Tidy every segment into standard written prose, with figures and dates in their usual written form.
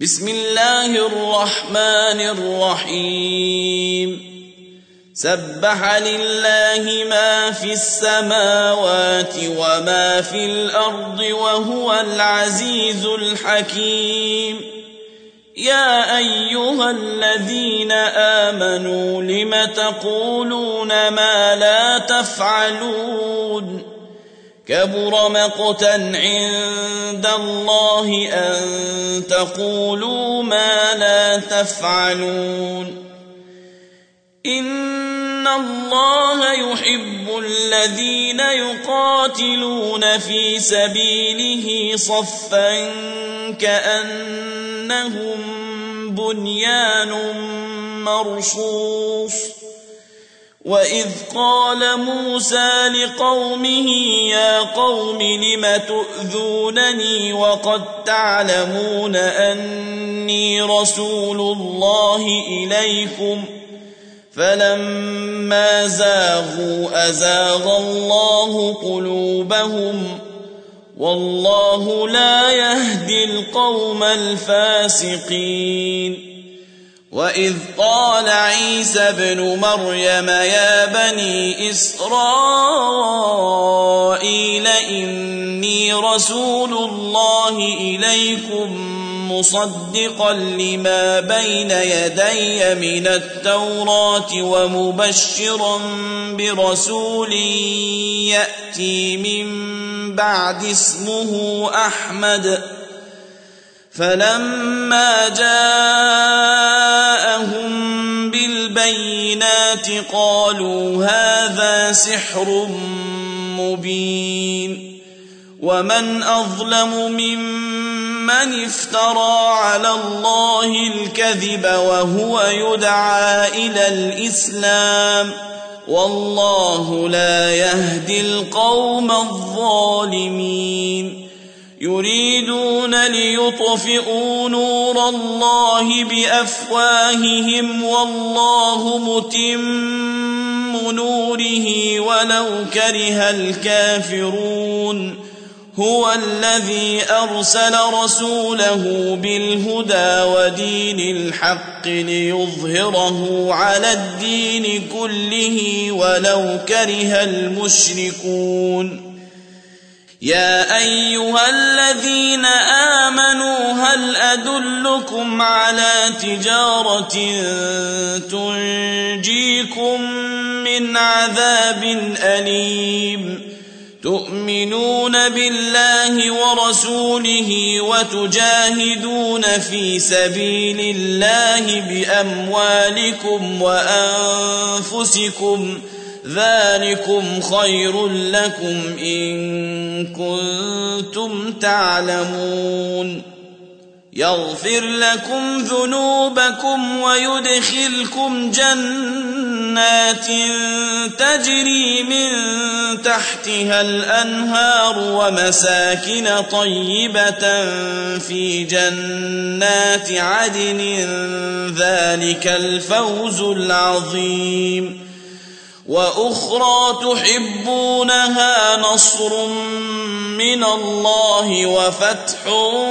بسم الله الرحمن الرحيم سبح لله ما في السماوات وما في الأرض وهو العزيز الحكيم يا أيها الذين آمنوا لم تقولون ما لا تفعلون كبر مقتا عند الله أن تقولوا ما لا تفعلون إن الله يحب الذين يقاتلون في سبيله صفا كأنهم بنيان مرصوص وإذ قال موسى لقومه يا قوم لم تؤذونني وقد تعلمون أني رسول الله إليكم فلما زاغوا أزاغ الله قلوبهم والله لا يهدي القوم الفاسقين وإذ قال عيسى ابن مريم يا بني إسرائيل إني رسول الله إليكم مصدقا لما بين يدي من التوراة ومبشرا برسول يأتي من بعد اسمه أحمد فلما جاءهم بالبينات قالوا هذا سحر مبين ومن أظلم ممن افترى على الله الكذب وهو يدعى إلى الإسلام والله لا يهدي القوم الظالمين يريدون ليطفئوا نور الله بأفواههم والله متم نوره ولو كره الكافرون هو الذي أرسل رسوله بالهدى ودين الحق ليظهره على الدين كله ولو كره المشركون يا أيها الذين آمنوا هل أدلكم على تجارة تنجيكم من عذاب أليم تؤمنون بالله ورسوله وتجاهدون في سبيل الله بأموالكم وأنفسكم ذلكم خير لكم إن كنتم تعلمون يغفر لكم ذنوبكم ويدخلكم جنات تجري من تحتها الأنهار ومساكن طيبة في جنات عدن ذلك الفوز العظيم وأخرى تحبونها نصر من الله وفتح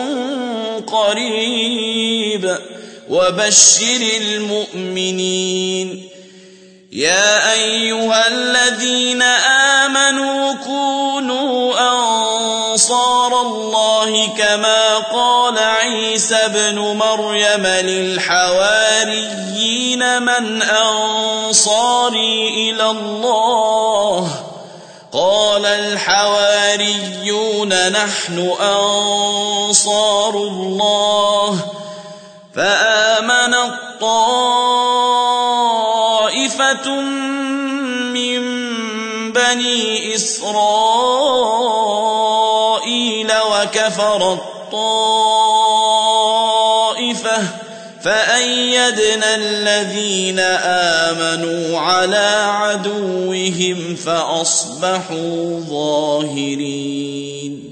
قريب وبشر المؤمنين يا أيها الذين آمنوا كونوا أنصار الله كما قال عيسى ابن مريم للحواريين من أنصاري إلى الله قال الحواريون نحن أنصار الله فآمن طائفة من بني إسرائيل وكفر الطائفة فأيدنا الذين آمنوا على عدوهم فأصبحوا ظاهرين